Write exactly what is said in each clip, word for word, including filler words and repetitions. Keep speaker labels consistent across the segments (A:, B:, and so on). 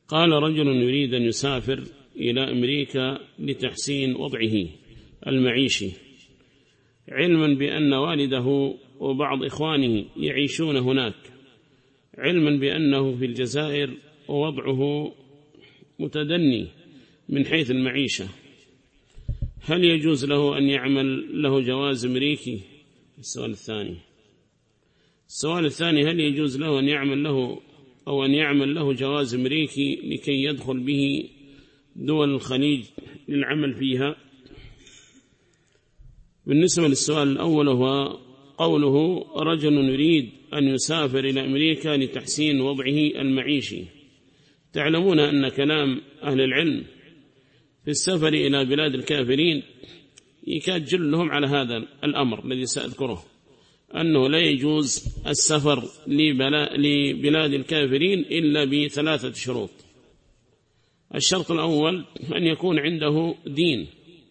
A: قال رجل يريد أن يسافر إلى أمريكا لتحسين وضعه المعيشي، علما بأن والده وبعض إخوانه يعيشون هناك، علما بأنه في الجزائر ووضعه متدني من حيث المعيشة، هل يجوز له أن يعمل له جواز أمريكي؟ السؤال الثاني السؤال الثاني هل يجوز له أن يعمل له أو أن يعمل له جواز أمريكي لكي يدخل به دول الخليج للعمل فيها؟ بالنسبة للسؤال الأول هو قوله رجل يريد أن يسافر إلى أمريكا لتحسين وضعه المعيشي. تعلمون أن كلام أهل العلم في السفر إلى بلاد الكافرين يكاد جلهم على هذا الأمر الذي سأذكره، أنه لا يجوز السفر لبلاد الكافرين إلا بثلاثة شروط. الشرط الأول أن يكون عنده دين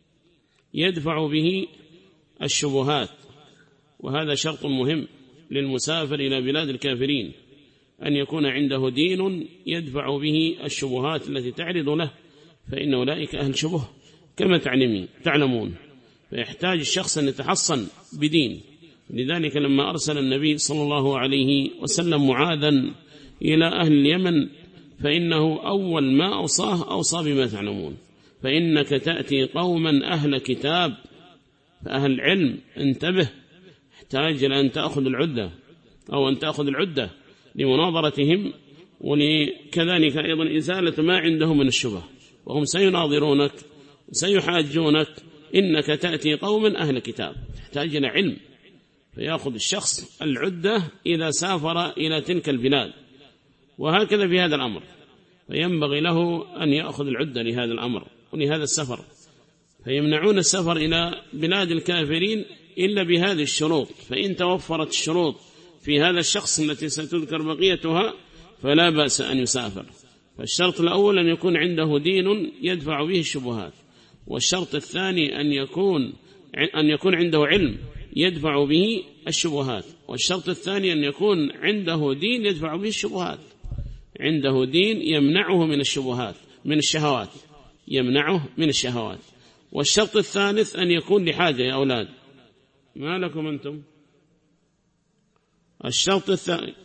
A: يدفع به الشبهات، وهذا شرط مهم للمسافر إلى بلاد الكافرين، أن يكون عنده دين يدفع به الشبهات التي تعرض له، فإن أولئك أهل شبه كما تعلمون، فيحتاج الشخص أن يتحصن بدين. لذلك لما أرسل النبي صلى الله عليه وسلم معاذا إلى أهل اليمن فإنه أول ما أوصاه أوصى بما تعلمون، فإنك تأتي قوما أهل كتاب، فأهل علم انتبه، احتاج أن تأخذ العدة أو أن تأخذ العدة لمناظرتهم، ولكذلك أيضا إزالة ما عندهم من الشبه، وهم سيناظرونك وسيحاجونك. إنك تأتي قوما أهل كتاب، تحتاج إلى علم، فيأخذ الشخص العدة إذا سافر إلى تلك البلاد، وهكذا في هذا الأمر، فينبغي له أن يأخذ العدة لهذا الأمر ولهذا السفر. فيمنعون السفر إلى بلاد الكافرين إلا بهذه الشروط، فإن توفرت الشروط في هذا الشخص التي ستذكر بقيتها فلا بأس أن يسافر. فالشرط الأول أن يكون عنده دين يدفع به الشبهات، والشرط الثاني أن يكون أن يكون عنده علم يدفع به الشبهات، والشرط الثاني أن يكون عنده دين يدفع به الشبهات، عنده دين يمنعه من الشبهات من الشهوات يمنعه من الشهوات. والشرط الثالث أن يكون لحاجة. يا أولاد ما لكم أنتم؟ الشرط الثاني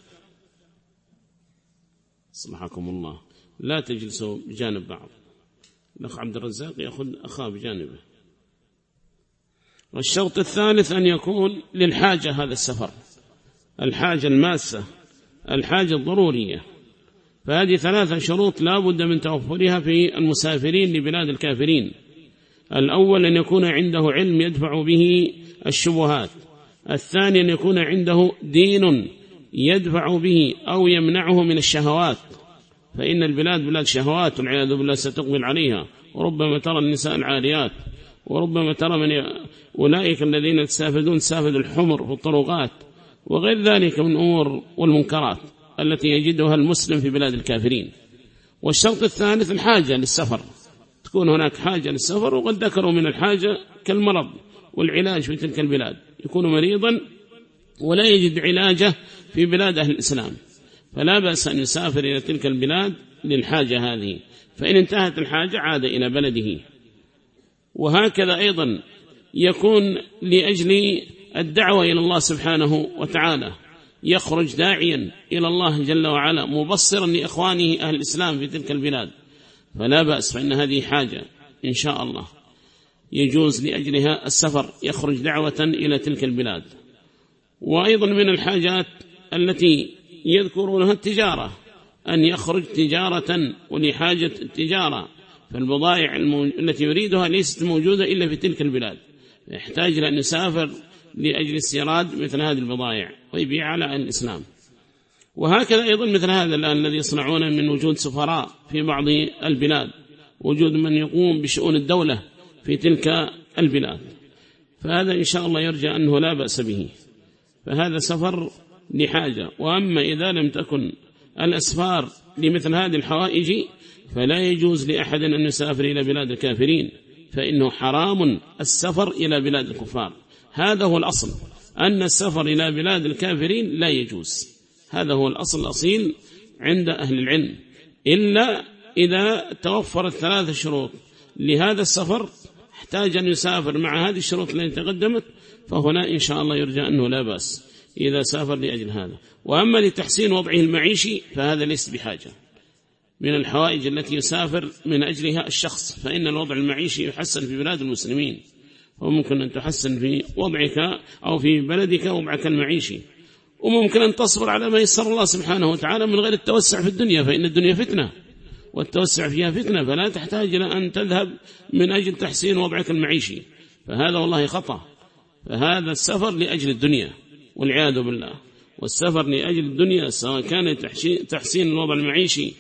A: صلحكم الله، لا تجلسوا بجانب بعض، الأخ عبد الرزاق يأخذ أخاه بجانبه. والشرط الثالث أن يكون للحاجة، هذا السفر الحاجة الماسة، الحاجة الضرورية. فهذه ثلاثة شروط لا بد من توفرها في المسافرين لبلاد الكافرين. الأول أن يكون عنده علم يدفع به الشبهات، الثاني أن يكون عنده دين يدفع به أو يمنعه من الشهوات، فإن البلاد بلاد شهوات والعياذ بالله ستقبل عليها، وربما ترى النساء العاريات، وربما ترى من أولئك الذين تسافدون سافد الحمر في الطرقات، وغير ذلك من أمور والمنكرات التي يجدها المسلم في بلاد الكافرين. والشرط الثالث الحاجة للسفر، تكون هناك حاجة للسفر، وقد ذكروا من الحاجة كالمرض والعلاج في تلك البلاد، يكون مريضا ولا يجد علاجه في بلاد أهل الإسلام، فلا بأس أن يسافر إلى تلك البلاد للحاجة هذه، فإن انتهت الحاجة عاد إلى بلده. وهكذا أيضا يكون لأجل الدعوة إلى الله سبحانه وتعالى، يخرج داعيا إلى الله جل وعلا مبصرا لإخوانه أهل الإسلام في تلك البلاد، فلا بأس، فإن هذه حاجة إن شاء الله يجوز لأجلها السفر، يخرج دعوة إلى تلك البلاد. وأيضا من الحاجات التي يذكرونها التجارة، أن يخرج تجارة ولحاجة التجارة، فالبضائع التي يريدها ليست موجودة إلا في تلك البلاد، يحتاج لأن يسافر لأجل استيراد مثل هذه البضائع ويبيع على أهل الإسلام. وهكذا أيضا مثل هذا الآن الذي يصنعون من وجود سفراء في بعض البلاد، وجود من يقوم بشؤون الدولة في تلك البلاد، فهذا إن شاء الله يرجى أنه لا بأس به، فهذا سفر لحاجة. وأما إذا لم تكن الأسفار لمثل هذه الحوائج فلا يجوز لأحد أن يسافر إلى بلاد الكافرين، فإنه حرام السفر إلى بلاد الكفار. هذا هو الأصل، أن السفر إلى بلاد الكافرين لا يجوز، هذا هو الأصل الأصيل عند أهل العلم، إلا إذا توفرت ثلاث شروط لهذا السفر احتاج أن يسافر مع هذه الشروط التي تقدمت، فهنا إن شاء الله يرجى أنه لا بأس إذا سافر لأجل هذا. وأما لتحسين وضعه المعيشي فهذا ليس بحاجة من الحوائج التي يسافر من أجلها الشخص، فإن الوضع المعيشي يحسن في بلاد المسلمين، وممكن أن تحسن في وضعك أو في بلدك وضعك المعيشي، وممكن أن تصبر على ما يسر الله سبحانه وتعالى من غير التوسع في الدنيا، فإن الدنيا فتنة والتوسع فيها فتنة، فلا تحتاج إلى أن تذهب من أجل تحسين وضعك المعيشي، فهذا والله خطأ. فهذا السفر لأجل الدنيا والعياذ بالله، والسفر لأجل الدنيا سواء كان تحسين الوضع المعيشي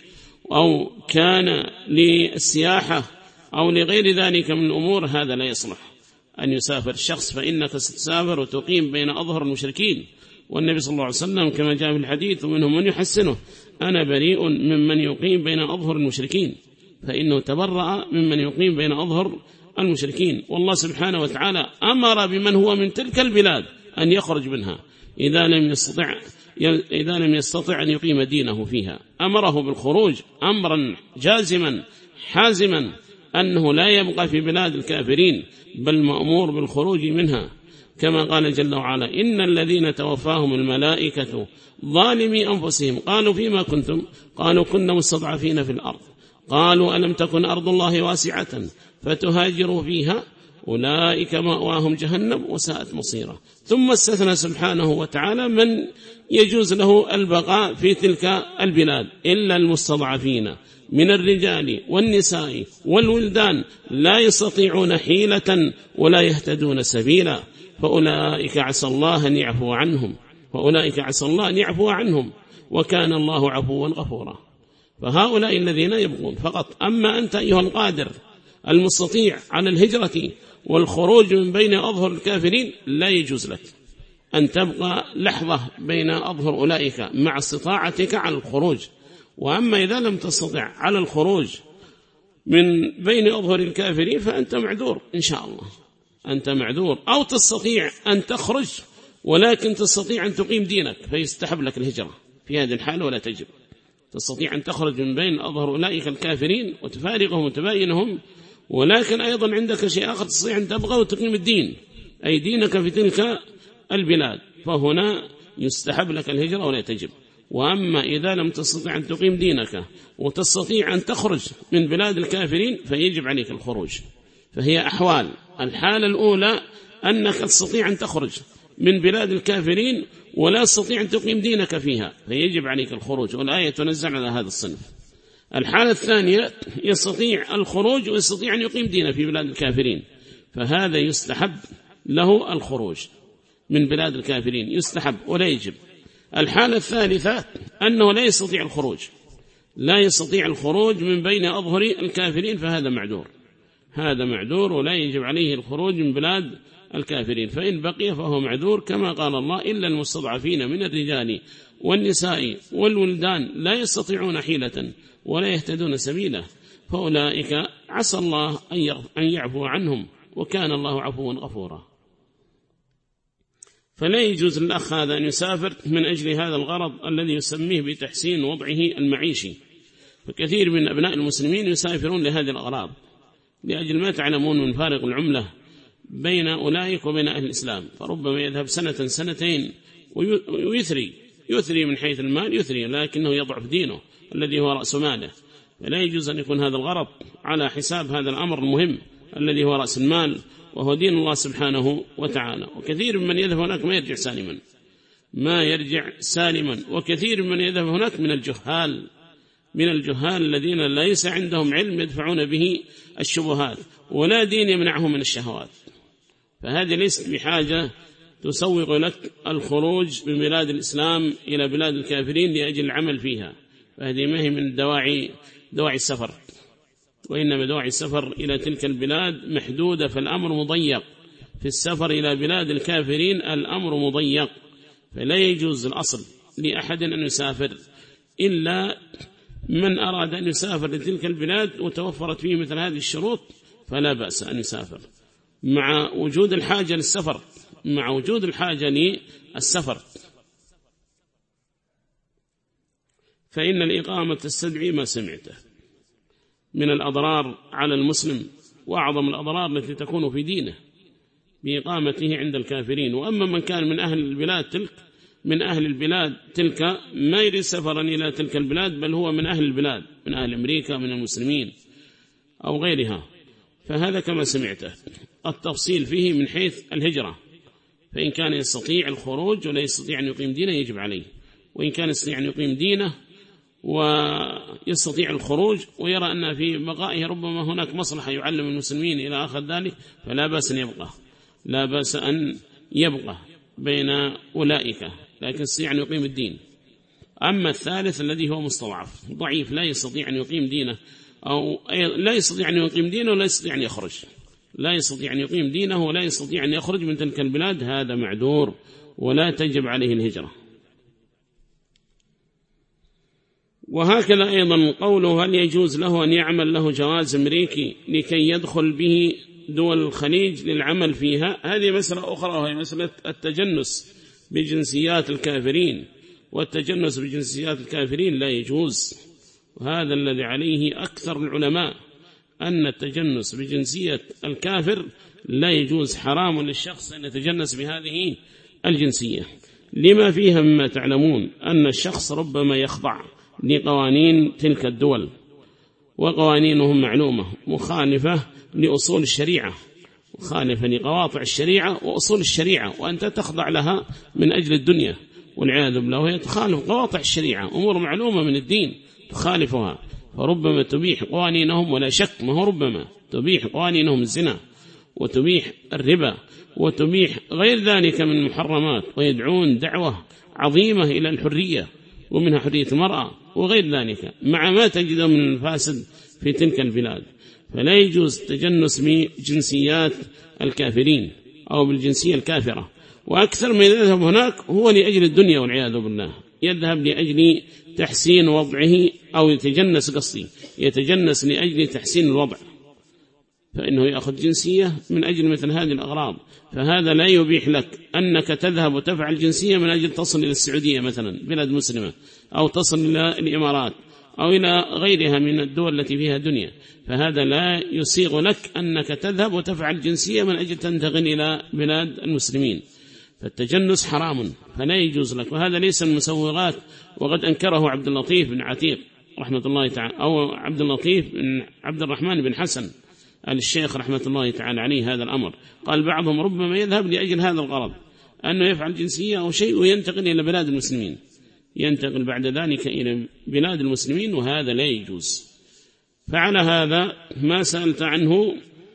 A: أو كان للسياحة أو لغير ذلك من الأمور، هذا لا يصلح أن يسافر الشخص، فإنك ستسافر وتقيم بين أظهر المشركين، والنبي صلى الله عليه وسلم كما جاء في الحديث ومنهم من يحسنه أنا بريء ممن يقيم بين أظهر المشركين، فإنه تبرأ ممن يقيم بين أظهر المشركين. والله سبحانه وتعالى أمر بمن هو من تلك البلاد أن يخرج منها إذا لم يستطع إذا لم يستطع أن يقيم دينه فيها، أمره بالخروج أمرا جازما حازما أنه لا يبقى في بلاد الكافرين، بل مأمور بالخروج منها، كما قال جل وعلا إن الذين توفاهم الملائكة ظالمي أنفسهم قالوا فيما كنتم قالوا كنا مستضعفين في الأرض قالوا ألم تكن أرض الله واسعة فتهاجروا فيها أولئك مأواهم جهنم وساءت مصيرا. ثم استثنى سبحانه وتعالى من يجوز له البقاء في تلك البلاد إلا المستضعفين من الرجال والنساء والولدان لا يستطيعون حيلة ولا يهتدون سبيلا، فأولئك عسى الله أن يعفو عنهم وأولئك عسى الله أن يعفو عنهم وكان الله عفوا غفورا. فهؤلاء الذين يبغون فقط. أما أنت أيها القادر المستطيع على الهجرة والخروج من بين أظهر الكافرين لا يجوز لك أن تبقى لحظة بين أظهر أولئك مع استطاعتك على الخروج. وأما إذا لم تستطع على الخروج من بين أظهر الكافرين فأنت معذور إن شاء الله، أنت معذور، أو تستطيع أن تخرج ولكن تستطيع أن تقيم دينك فيستحب لك الهجرة في هذه الحالة ولا تجب. تستطيع أن تخرج من بين أظهر أولئك الكافرين وتفارقهم وتباينهم، ولكن أيضا عندك شيء آخر تستطيع أن تبغى وتقيم الدين أي دينك في تلك البلاد، فهنا يستحب لك الهجرة ولا تجب. وأما إذا لم تستطيع أن تقيم دينك وتستطيع أن تخرج من بلاد الكافرين فيجب عليك الخروج. فهي أحوال، الحالة الأولى أنك تستطيع أن تخرج من بلاد الكافرين ولا تستطيع أن تقيم دينك فيها فيجب عليك الخروج، والآية تنزل على هذا الصنف. الحالة الثانية يستطيع الخروج ويستطيع أن يقيم دينه في بلاد الكافرين، فهذا يستحب له الخروج من بلاد الكافرين، يستحب ولا يجب. الحالة الثالثة أنه لا يستطيع الخروج لا يستطيع الخروج من بين أظهر الكافرين، فهذا معذور هذا معذور ولا يجب عليه الخروج من بلاد الكافرين، فإن بقي فهو معذور كما قال الله إلا المستضعفين من الرجال والنساء والولدان لا يستطيعون حيلة ولا يهتدون سبيلا، فأولئك عسى الله أن يعفو عنهم وكان الله عفوا غفورا. فلا يجوز للأخ هذا أن يسافر من أجل هذا الغرض الذي يسميه بتحسين وضعه المعيشي، فكثير من أبناء المسلمين يسافرون لهذه الأغراض لأجل ما تعلمون من فارق العملة بين أولئك وبين أهل الإسلام، فربما يذهب سنة سنتين ويثري يثري من حيث المال يثري، لكنه يضعف دينه الذي هو رأس ماله. فلا يجوز أن يكون هذا الغرض على حساب هذا الأمر المهم الذي هو رأس المال وهو دين الله سبحانه وتعالى. وكثير من يذهب هناك ما يرجع سالما ما يرجع سالما وكثير من يذهب هناك من الجهال من الجهال الذين ليس عندهم علم يدفعون به الشبهات ولا دين يمنعهم من الشهوات، فهذه ليست بحاجة تسوق لك الخروج من بلاد الإسلام إلى بلاد الكافرين لأجل العمل فيها، فهذه ما هي من دواعي دواعي السفر، وإنما دواعي السفر إلى تلك البلاد محدودة، فالأمر مضيق في السفر إلى بلاد الكافرين الأمر مضيق، فلا يجوز الأصل لأحد أن يسافر إلا من أراد أن يسافر لتلك البلاد وتوفرت فيه مثل هذه الشروط فلا بأس أن يسافر مع وجود الحاجة للسفر مع وجود الحاجة للسفر فإن الإقامة تستدعي ما سمعته. من الأضرار على المسلم، وأعظم الأضرار التي تكون في دينه بإقامته عند الكافرين. وأما من كان من أهل البلاد تلك من أهل البلاد تلك ما يريد سفرا إلى تلك البلاد، بل هو من أهل البلاد، من أهل أمريكا، من المسلمين أو غيرها، فهذا كما سمعته. التفصيل فيه من حيث الهجرة، فإن كان يستطيع الخروج ولا يستطيع أن يقيم دينه يجب عليه، وإن كان يستطيع أن يقيم دينه ويستطيع الخروج ويرى أن في بقائه ربما هناك مصلحة يعلم المسلمين إلى آخر ذلك، فلا بأس أن يبقى لا بأس أن يبقى بين أولئك، لكن يستطيع أن يقيم الدين. أما الثالث الذي هو مستضعف ضعيف لا يستطيع أن يقيم دينه، أو لا يستطيع أن يقيم دينه ولا يستطيع أن يخرج لا يستطيع أن يقيم دينه ولا يستطيع أن يخرج من تلك البلاد، هذا معذور ولا تجب عليه الهجرة. وهكذا أيضا قوله هل يجوز له أن يعمل له جواز أمريكي لكي يدخل به دول الخليج للعمل فيها، هذه مسألة أخرى وهي مسألة التجنس بجنسيات الكافرين، والتجنس بجنسيات الكافرين لا يجوز، وهذا الذي عليه أكثر العلماء أن التجنس بجنسية الكافر لا يجوز، حرام للشخص أن يتجنس بهذه الجنسية، لما فيها مما تعلمون أن الشخص ربما يخضع لقوانين تلك الدول، وقوانينهم معلومة مخالفة لأصول الشريعة، مخالفة لقواطع الشريعة وأصول الشريعة، وأنت تخضع لها من أجل الدنيا والعياذ بالله، وهي تخالف قواطع الشريعة، أمور معلومة من الدين تخالفها، فربما تبيح قوانينهم، ولا شك ما هو ربما تبيح قوانينهم الزنا وتبيح الربا وتبيح غير ذلك من المحرمات، ويدعون دعوة عظيمة إلى الحرية، ومنها حرية المرأة وغير ذلك، مع ما تجد من الفاسد في تلك البلاد. فلا يجوز التجنس بجنسيات الكافرين أو بالجنسية الكافرة، وأكثر من يذهب هناك هو لأجل الدنيا والعياذ بالله، يذهب لأجل تحسين وضعه، أو يتجنس قصدي يتجنس لأجل تحسين الوضع، فإنه يأخذ جنسية من أجل مثل هذه الأغراض، فهذا لا يبيح لك أنك تذهب وتفعل جنسية من أجل تصل إلى السعودية مثلا بلاد مسلمة، أو تصل إلى الإمارات أو إلى غيرها من الدول التي فيها دنيا، فهذا لا يسيغ لك أنك تذهب وتفعل جنسية من أجل تنتقل إلى بلاد المسلمين، فالتجنس حرام فلا يجوز لك، وهذا ليس من المسوغات، وقد أنكره عبد اللطيف بن عتيق رحمة الله تعالى، أو عبد اللطيف بن عبد الرحمن بن حسن الشيخ رحمة الله تعالى عليه هذا الأمر، قال بعضهم ربما يذهب لأجل هذا الغرض أنه يفعل جنسية أو شيء وينتقل إلى بلاد المسلمين، ينتقل بعد ذلك إلى بلاد المسلمين، وهذا لا يجوز. فعلى هذا ما سألت عنه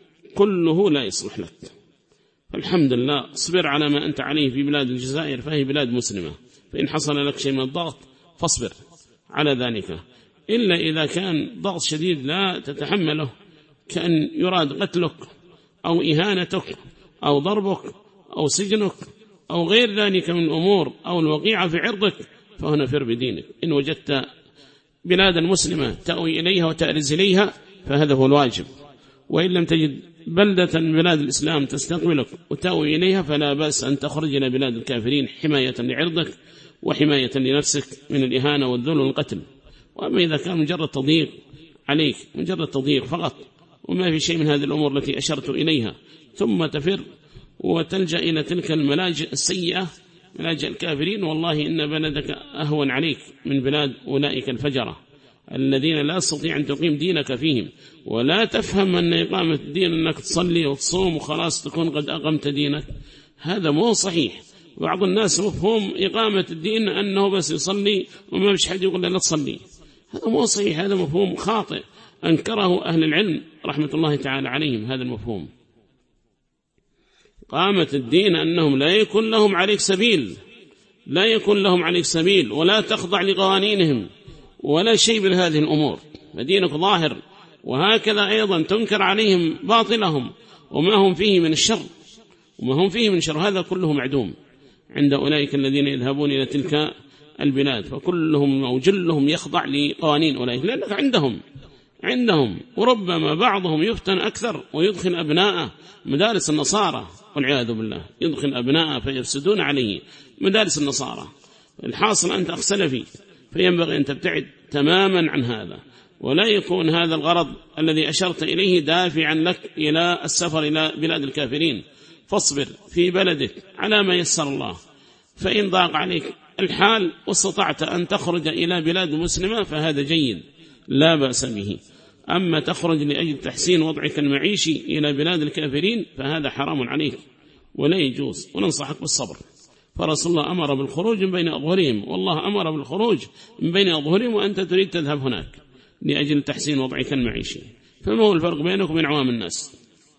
A: كله لا يصلح لك، فالحمد لله اصبر على ما أنت عليه في بلاد الجزائر، فهي بلاد مسلمة، فإن حصل لك شيء من الضغط فاصبر على ذلك، إلا إذا كان ضغط شديد لا تتحمله، كأن يراد قتلك أو إهانتك أو ضربك أو سجنك أو غير ذلك من الأمور، أو الوقيعة في عرضك، فهنا فر بدينك. إن وجدت بلادا مسلمة تأوي إليها وتأرز إليها فهذا هو الواجب، وإن لم تجد بلدة من بلاد الإسلام تستقبلك وتأوي إليها فلا بأس أن تخرج إلى بلاد الكافرين حماية لعرضك وحماية لنفسك من الإهانة والذل والقتل. وأما إذا كان مجرد تضييق عليك، مجرد تضييق فقط، وما في شيء من هذه الأمور التي أشرت إليها، ثم تفر وتلجأ إلى تلك الملاجئ السيئة ملاجئ الكافرين، والله إن بلدك أهون عليك من بلاد أولئك الفجرة الذين لا تستطيع أن تقيم دينك فيهم، ولا تفهم أن إقامة الدين أنك تصلي وتصوم وخلاص تكون قد أقمت دينك، هذا مو صحيح. بعض الناس مفهوم إقامة الدين أنه بس يصلي وما مش حد يقول له لا تصلي، هذا مو صحيح، هذا مفهوم خاطئ أنكره أهل العلم رحمة الله تعالى عليهم. هذا المفهوم قامة الدين أنهم لا يكون لهم عليك سبيل، لا يكون لهم عليك سبيل، ولا تخضع لقوانينهم ولا شيء من هذه الأمور، فدينك ظاهر. وهكذا أيضا تنكر عليهم باطلهم وما هم فيه من الشر، وما هم فيه من شر، هذا كله معدوم عند أولئك الذين يذهبون إلى تلك البلاد، فكلهم أو جلهم يخضع لقوانين أولئك، لأنك عندهم عندهم وربما بعضهم يفتن أكثر ويدخل أبناءه مدارس النصارى والعياذ بالله، يدخل أبناءه فيفسدون عليه مدارس النصارى. الحاصل أنت أخ سلفي، فينبغي أن تبتعد تماما عن هذا. ولا يكون هذا الغرض الذي أشرت إليه دافعا لك إلى السفر إلى بلاد الكافرين. فاصبر في بلدك على ما يسر الله، فإن ضاق عليك الحال واستطعت أن تخرج إلى بلاد مسلمة فهذا جيد لا بأس به. أما تخرج لأجل تحسين وضعك المعيشي إلى بلاد الكافرين فهذا حرام عليك ولا يجوز، وننصحك بالصبر. فرسول الله أمر بالخروج من بين أظهرهم، والله أمر بالخروج من بين أظهرهم وأنت تريد تذهب هناك لأجل تحسين وضعك المعيشي، فما هو الفرق بينك وبين عوام الناس؟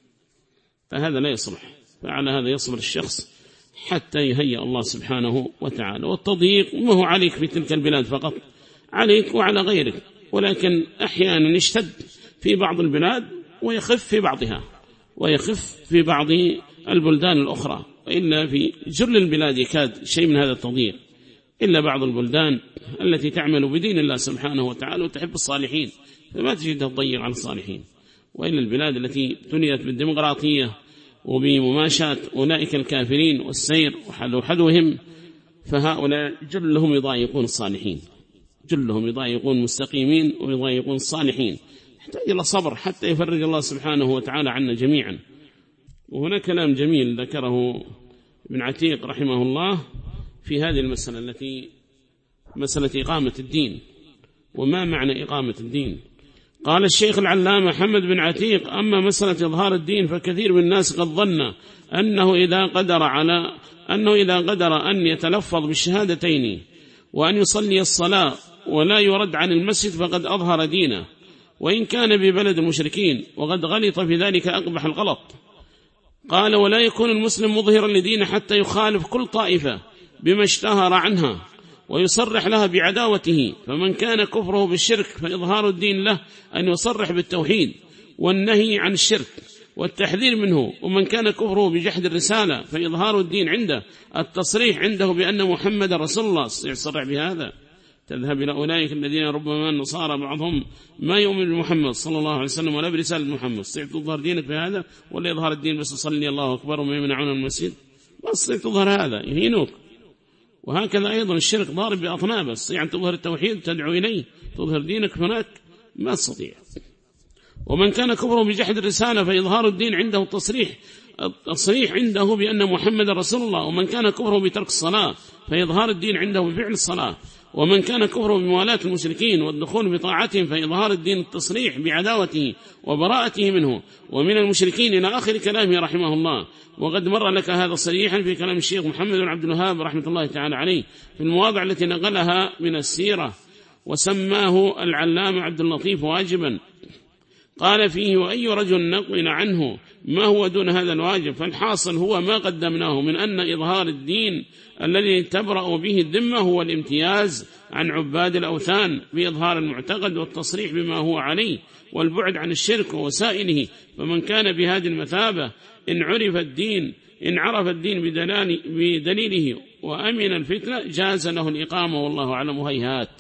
A: فهذا لا يصلح. فعلى هذا يصبر الشخص حتى يهيئ الله سبحانه وتعالى. والتضييق ما هو عليك في تلك البلاد فقط، عليك وعلى غيرك، ولكن أحيانا يشتد في بعض البلاد ويخف في بعضها، ويخف في بعض البلدان الأخرى، وإلا في جل البلاد يكاد شيء من هذا التضييق، إلا بعض البلدان التي تعمل بدين الله سبحانه وتعالى وتحب الصالحين فما تجدها تضيق على الصالحين. وإلا البلاد التي تنيت بالديمقراطية وبمماشاة أولئك الكافرين والسير وحلو حدوهم، فهؤلاء جلهم يضايقون الصالحين، جلهم يضايقون المستقيمين ويضايقون الصالحين. يحتاج إلى صبر حتى يفرج الله سبحانه وتعالى عنا جميعا. وهنا كلام جميل ذكره ابن عتيق رحمه الله في هذه المسألة التي مسألة إقامة الدين. وما معنى إقامة الدين؟ قال الشيخ العلامة محمد بن عتيق: أما مسألة إظهار الدين فكثير من الناس قد ظن أنه إذا قدر على أنه إذا قدر أن يتلفظ بالشهادتين وأن يصلي الصلاة ولا يرد عن المسجد فقد أظهر دينه، وإن كان ببلد المشركين، وقد غلط في ذلك أقبح الغلط. قال: ولا يكون المسلم مظهرا لدينه حتى يخالف كل طائفة بما اشتهر عنها ويصرح لها بعداوته، فمن كان كفره بالشرك فإظهار الدين له أن يصرح بالتوحيد والنهي عن الشرك والتحذير منه، ومن كان كفره بجحد الرسالة فإظهار الدين عنده التصريح عنده بأن محمد رسول الله. يصرح بهذا. تذهب إلى أولئك الذين ربما النصارى بعضهم ما يؤمن بمحمد صلى الله عليه وسلم ولا برسالة محمد، استطيع تظهر دينك بهذا؟ ولا يظهر الدين بس صلي الله أكبر وما يمنعون المسجد؟ ما استطيع تظهر هذا، يهينوك. وهكذا أيضا الشرك ضارب بأطنابه، استطيع أن تظهر التوحيد تدعو إليه، تظهر دينك هناك ما تستطيع. ومن كان كفره بجحد الرسالة فإظهار الدين عنده التصريح التصريح عنده بأن محمد رسول الله، ومن كان كفره بترك الصلاة فإظهار الدين عنده بفعل الصلاة، ومن كان كفره بموالاة المشركين والدخول بطاعتهم فإظهار الدين التصريح بعداوته وبراءته منه ومن المشركين، إلى آخر كلامه رحمه الله. وقد مر لك هذا صريحا في كلام الشيخ محمد بن عبد الوهاب رحمة الله تعالى عليه في المواضع التي نقلها من السيرة، وسماه العلامة عبد اللطيف واجبا. قال فيه: وأي رجل نقل عنه ما هو دون هذا الواجب، فالحاصل هو ما قدمناه من أن إظهار الدين الذي تبرأ به الذمة هو الامتياز عن عباد الأوثان بإظهار المعتقد والتصريح بما هو عليه والبعد عن الشرك ووسائله. فمن كان بهذه المثابة إن عرف الدين إن عرف الدين بدليله وأمن الفتنة جاز له الإقامة، والله أعلم. هيهات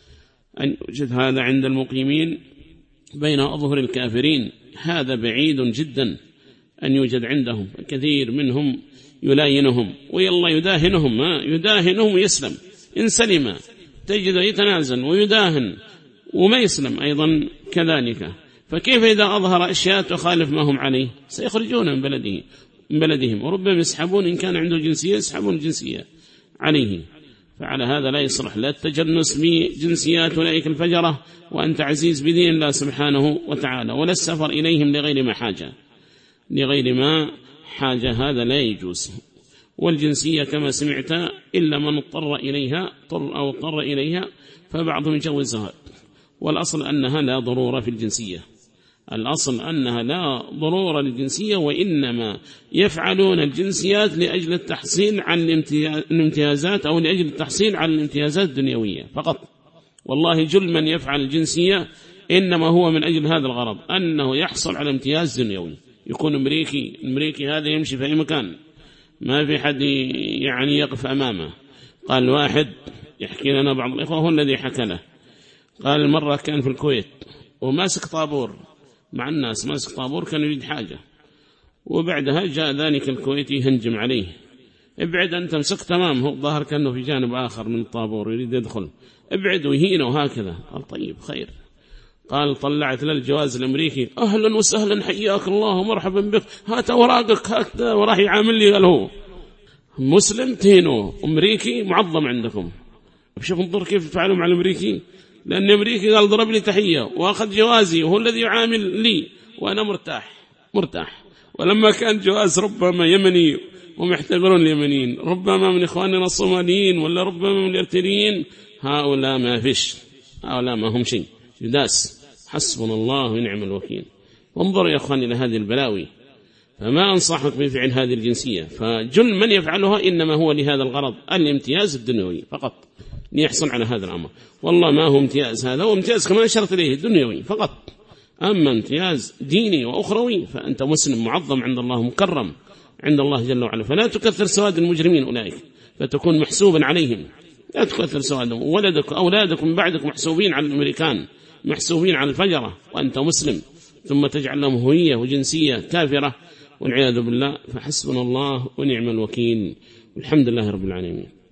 A: أن يوجد هذا عند المقيمين بين أظهر الكافرين، هذا بعيد جدا أن يوجد عندهم. كثير منهم يلاينهم ويلا يداهنهم، ما يداهنهم ويسلم، إن سلم تجد يتنازل ويداهن وما يسلم أيضا كذلك. فكيف إذا أظهر أشياء تخالف ما هم عليه؟ سيخرجون من بلده من بلدهم، وربما يسحبون إن كان عنده جنسية يسحبون الجنسية عليه. فعلى هذا لا يصلح لا التجنس بجنسيات أولئك الفجرة وأنت عزيز بدين الله سبحانه وتعالى، ولا السفر إليهم لغير ما حاجة لغير ما حاجة هذا لا يجوز. والجنسية كما سمعت إلا من اضطر إليها اضطر أو اضطر إليها فبعضهم يجوزها، والأصل أنها لا ضرورة في الجنسية، الأصل أنها لا ضرورة للجنسية، وإنما يفعلون الجنسيات لأجل التحصيل عن الامتيازات أو لأجل التحصيل عن الامتيازات الدنيوية فقط. والله جل من يفعل الجنسية إنما هو من أجل هذا الغرض، أنه يحصل على امتياز دنيوي، يكون أمريكي. الأمريكي هذا يمشي في أي مكان ما في حد يعني يقف أمامه. قال واحد يحكي لنا بعض الإخوة هو الذي حكى له، قال المرة كان في الكويت وماسك طابور مع الناس، ماسك طابور كان يريد حاجة، وبعدها جاء ذلك الكويتي يهنجم عليه: ابعد أنت، مسك تمام، هو ظهر كأنه في جانب آخر من الطابور يريد يدخل، ابعد ويهينه وهكذا. قال طيب خير. قال طلعت له الجواز الأمريكي، أهلا وسهلا حياك الله ومرحبا بك، هات أوراقك هات، وراح يعامل لي. قال هو مسلم تهينوه، أمريكي معظم عندكم. شوف انظر كيف يفعلوا مع الأمريكي، لأن الأمريكي قال ضرب لي تحية وأخذ جوازي وهو الذي يعامل لي وأنا مرتاح مرتاح. ولما كان جواز ربما يمني هم يحتقرون اليمنيين، ربما من إخواننا الصوماليين ولا ربما من الإرتريين، هؤلاء ما فيش، هؤلاء ما هم شيء، يداس. حسبنا الله ونعم الوكيل. وانظروا يا أخواني إلى هذه البلاوي، فما أنصحك بفعل هذه الجنسية، فجل من يفعلها إنما هو لهذا الغرض، الامتياز الدنيوي فقط، ليحصل على هذا الأمر. والله ما هو امتياز هذا، هو امتياز كما أشرت إليه الدنيوي فقط. أما امتياز ديني وأخروي فأنت مسلم معظم عند الله، مكرم عند الله جل وعلا. فلا تكثر سواد المجرمين أولئك فتكون محسوبا عليهم، لا تكثر سوادهم. ولدك أولادك من بعدك محسوبين على الأمريكان، محسوبين على الفجرة، وأنت مسلم، ثم تجعل لهم هوية وجنسية كافرة والعياذ بالله. فحسبنا الله ونعم الوكيل، والحمد لله رب العالمين.